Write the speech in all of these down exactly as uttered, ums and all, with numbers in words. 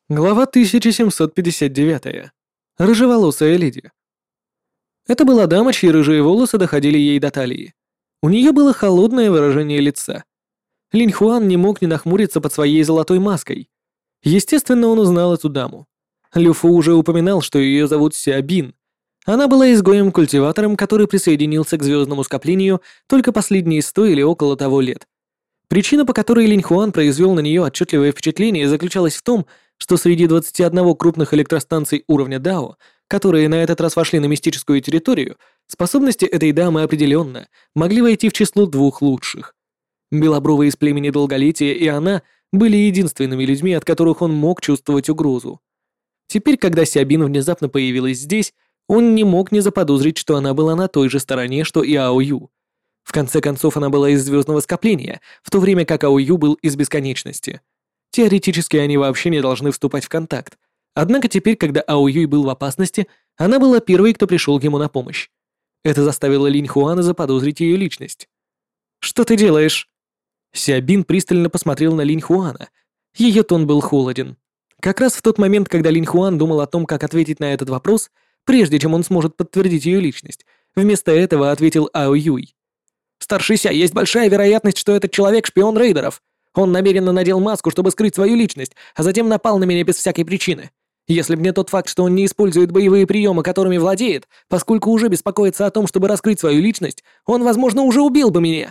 Глава тысяча семьсот пятьдесят девять. Рыжеволосая леди. Это была дама, чьи рыжие волосы доходили ей до талии. У нее было холодное выражение лица. Линь Хуан не мог не нахмуриться под своей золотой маской. Естественно, он узнал эту даму. Лю Фу уже упоминал, что ее зовут Сяо Бин. Она была изгоем-культиватором, который присоединился к звездному скоплению только последние сто или около того лет. Причина, по которой Линь Хуан произвел на нее отчетливое впечатление, заключалась в том, что среди двадцати одной крупных электростанций уровня Дао, которые на этот раз вошли на мистическую территорию, способности этой дамы определенно могли войти в число двух лучших. Белобровые из племени Долголетия и она были единственными людьми, от которых он мог чувствовать угрозу. Теперь, когда Сяо Бин внезапно появилась здесь, он не мог не заподозрить, что она была на той же стороне, что и Ао Ю. В конце концов, она была из звездного скопления, в то время как Ао Ю был из бесконечности. Теоретически они вообще не должны вступать в контакт. Однако теперь, когда Ао Юй был в опасности, она была первой, кто пришел ему на помощь. Это заставило Линь Хуана заподозрить ее личность. «Что ты делаешь?» Сяо Бин пристально посмотрел на Линь Хуана. Ее тон был холоден. Как раз в тот момент, когда Линь Хуан думал о том, как ответить на этот вопрос, прежде чем он сможет подтвердить ее личность, вместо этого ответил Ао Юй. «Старший Ся, есть большая вероятность, что этот человек шпион рейдеров. Он намеренно надел маску, чтобы скрыть свою личность, а затем напал на меня без всякой причины. Если бы не тот факт, что он не использует боевые приемы, которыми владеет, поскольку уже беспокоится о том, чтобы раскрыть свою личность, он, возможно, уже убил бы меня».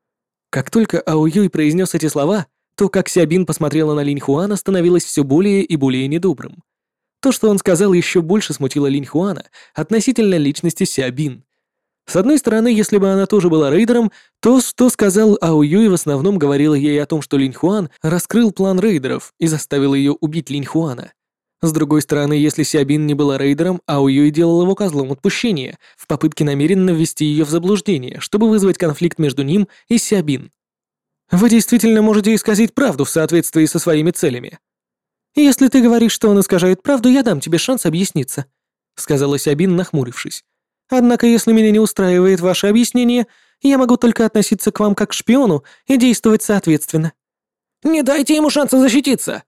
Как только Ао Юй произнес эти слова, то, как Сяо Бин посмотрела на Линь Хуана, становилось все более и более недобрым. То, что он сказал, еще больше смутило Линь Хуана относительно личности Сяо Бин. С одной стороны, если бы она тоже была рейдером, то, что сказал Ао Юй, в основном говорило ей о том, что Линь Хуан раскрыл план рейдеров и заставил ее убить Линь Хуана. С другой стороны, если Сяо Бин не была рейдером, Ао Юй делал его козлом отпущения в попытке намеренно ввести ее в заблуждение, чтобы вызвать конфликт между ним и Сяо Бин. «Вы действительно можете исказить правду в соответствии со своими целями. Если ты говоришь, что он искажает правду, я дам тебе шанс объясниться», сказала Сяо Бин, нахмурившись. «Однако, если меня не устраивает ваше объяснение, я могу только относиться к вам как к шпиону и действовать соответственно». «Не дайте ему шанса защититься!»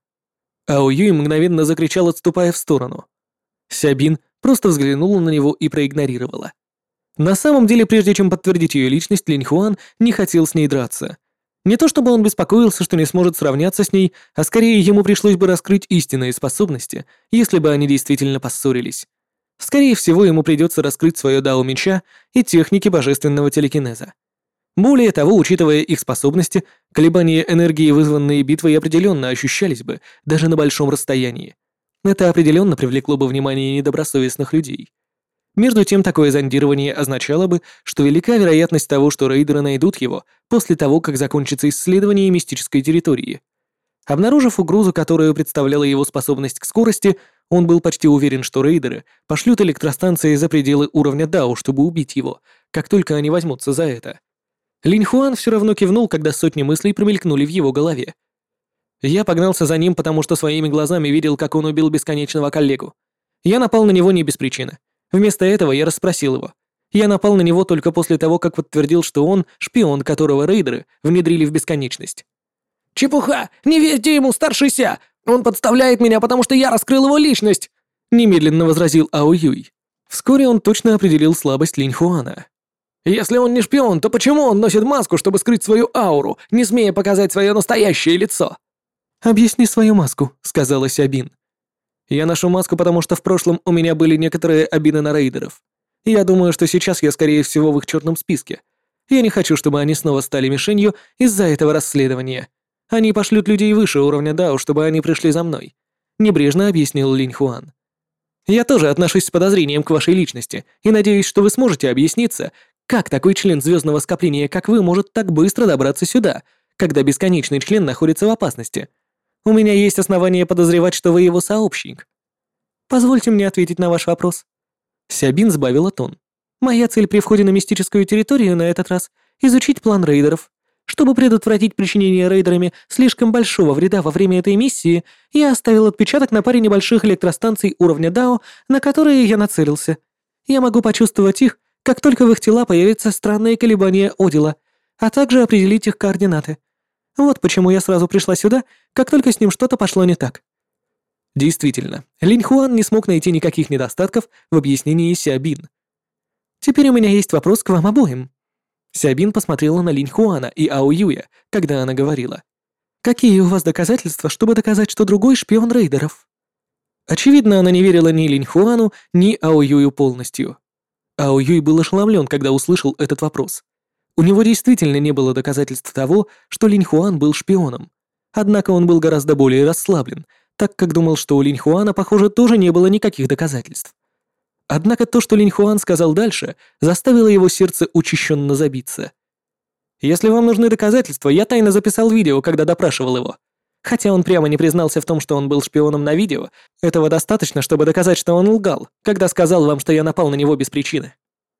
Ао Юй мгновенно закричал, отступая в сторону. Сяо Бин просто взглянула на него и проигнорировала. На самом деле, прежде чем подтвердить ее личность, Линь Хуан не хотел с ней драться. Не то чтобы он беспокоился, что не сможет сравняться с ней, а скорее ему пришлось бы раскрыть истинные способности, если бы они действительно поссорились. Скорее всего, ему придется раскрыть свое дао меча и техники божественного телекинеза. Более того, учитывая их способности, колебания энергии, вызванные битвой, определенно ощущались бы даже на большом расстоянии. Это определенно привлекло бы внимание недобросовестных людей. Между тем, такое зондирование означало бы, что велика вероятность того, что рейдеры найдут его после того, как закончится исследование мистической территории. Обнаружив угрозу, которую представляла его способность к скорости, он был почти уверен, что рейдеры пошлют электростанции за пределы уровня Дао, чтобы убить его, как только они возьмутся за это. Линь Хуан все равно кивнул, когда сотни мыслей промелькнули в его голове. Я погнался за ним, потому что своими глазами видел, как он убил бесконечного коллегу. Я напал на него не без причины. Вместо этого я расспросил его. Я напал на него только после того, как подтвердил, что он шпион, которого рейдеры внедрили в бесконечность. «Чепуха! Не верьте ему, старший Ся! Он подставляет меня, потому что я раскрыл его личность!» Немедленно возразил Ао Юй. Вскоре он точно определил слабость Линь Хуана. «Если он не шпион, то почему он носит маску, чтобы скрыть свою ауру, не смея показать свое настоящее лицо?» «Объясни свою маску», — сказала Сяо Бин. «Я ношу маску, потому что в прошлом у меня были некоторые обиды на рейдеров. Я думаю, что сейчас я, скорее всего, в их черном списке. Я не хочу, чтобы они снова стали мишенью из-за этого расследования. Они пошлют людей выше уровня Дао, чтобы они пришли за мной», — небрежно объяснил Линь Хуан. «Я тоже отношусь с подозрением к вашей личности и надеюсь, что вы сможете объясниться, как такой член звездного скопления, как вы, может так быстро добраться сюда, когда бесконечный член находится в опасности. У меня есть основания подозревать, что вы его сообщник». «Позвольте мне ответить на ваш вопрос». Сяо Бин сбавила тон. «Моя цель при входе на мистическую территорию на этот раз — изучить план рейдеров. Чтобы предотвратить причинение рейдерами слишком большого вреда во время этой миссии, я оставил отпечаток на паре небольших электростанций уровня Дао, на которые я нацелился. Я могу почувствовать их, как только в их тела появятся странные колебания Одила, а также определить их координаты. Вот почему я сразу пришла сюда, как только с ним что-то пошло не так». Действительно, Линь Хуан не смог найти никаких недостатков в объяснении Сябин. «Теперь у меня есть вопрос к вам обоим». Сябин посмотрела на Линь Хуана и Ао Юя, когда она говорила. «Какие у вас доказательства, чтобы доказать, что другой шпион рейдеров?» Очевидно, она не верила ни Линь Хуану, ни Ао Юю полностью. Ао Юй был ошеломлен, когда услышал этот вопрос. У него действительно не было доказательств того, что Линь Хуан был шпионом. Однако он был гораздо более расслаблен, так как думал, что у Линь Хуана, похоже, тоже не было никаких доказательств. Однако то, что Линь Хуан сказал дальше, заставило его сердце учащенно забиться. «Если вам нужны доказательства, я тайно записал видео, когда допрашивал его. Хотя он прямо не признался в том, что он был шпионом на видео, этого достаточно, чтобы доказать, что он лгал, когда сказал вам, что я напал на него без причины».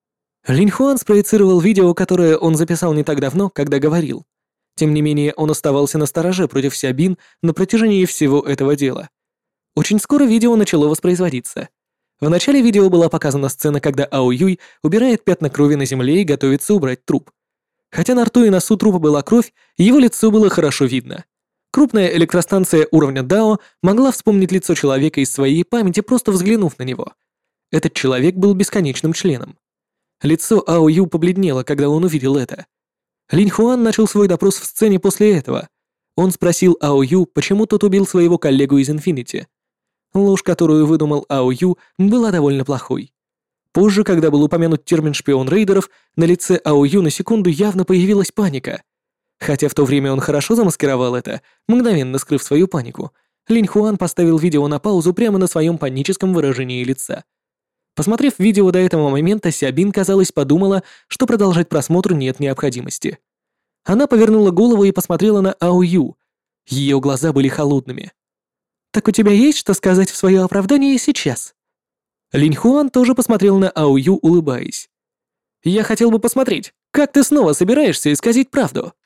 Линь Хуан спроецировал видео, которое он записал не так давно, когда говорил. Тем не менее, он оставался настороже против Сябин на протяжении всего этого дела. Очень скоро видео начало воспроизводиться. В начале видео была показана сцена, когда Ао Юй убирает пятна крови на земле и готовится убрать труп. Хотя на рту и носу трупа была кровь, его лицо было хорошо видно. Крупная электростанция уровня Дао могла вспомнить лицо человека из своей памяти, просто взглянув на него. Этот человек был бесконечным членом. Лицо Ао Ю побледнело, когда он увидел это. Линь Хуан начал свой допрос в сцене после этого. Он спросил Ао Ю, почему тот убил своего коллегу из Infinity. Ложь, которую выдумал Ао Ю, была довольно плохой. Позже, когда был упомянут термин «шпион рейдеров», на лице Ао Ю на секунду явно появилась паника. Хотя в то время он хорошо замаскировал это, мгновенно скрыв свою панику, Линь Хуан поставил видео на паузу прямо на своем паническом выражении лица. Посмотрев видео до этого момента, Сябин, казалось, подумала, что продолжать просмотр нет необходимости. Она повернула голову и посмотрела на Ао Ю. Ее глаза были холодными. «Так у тебя есть что сказать в свое оправдание сейчас?» Линь Хуан тоже посмотрел на Ао Ю, улыбаясь. «Я хотел бы посмотреть, как ты снова собираешься исказить правду?»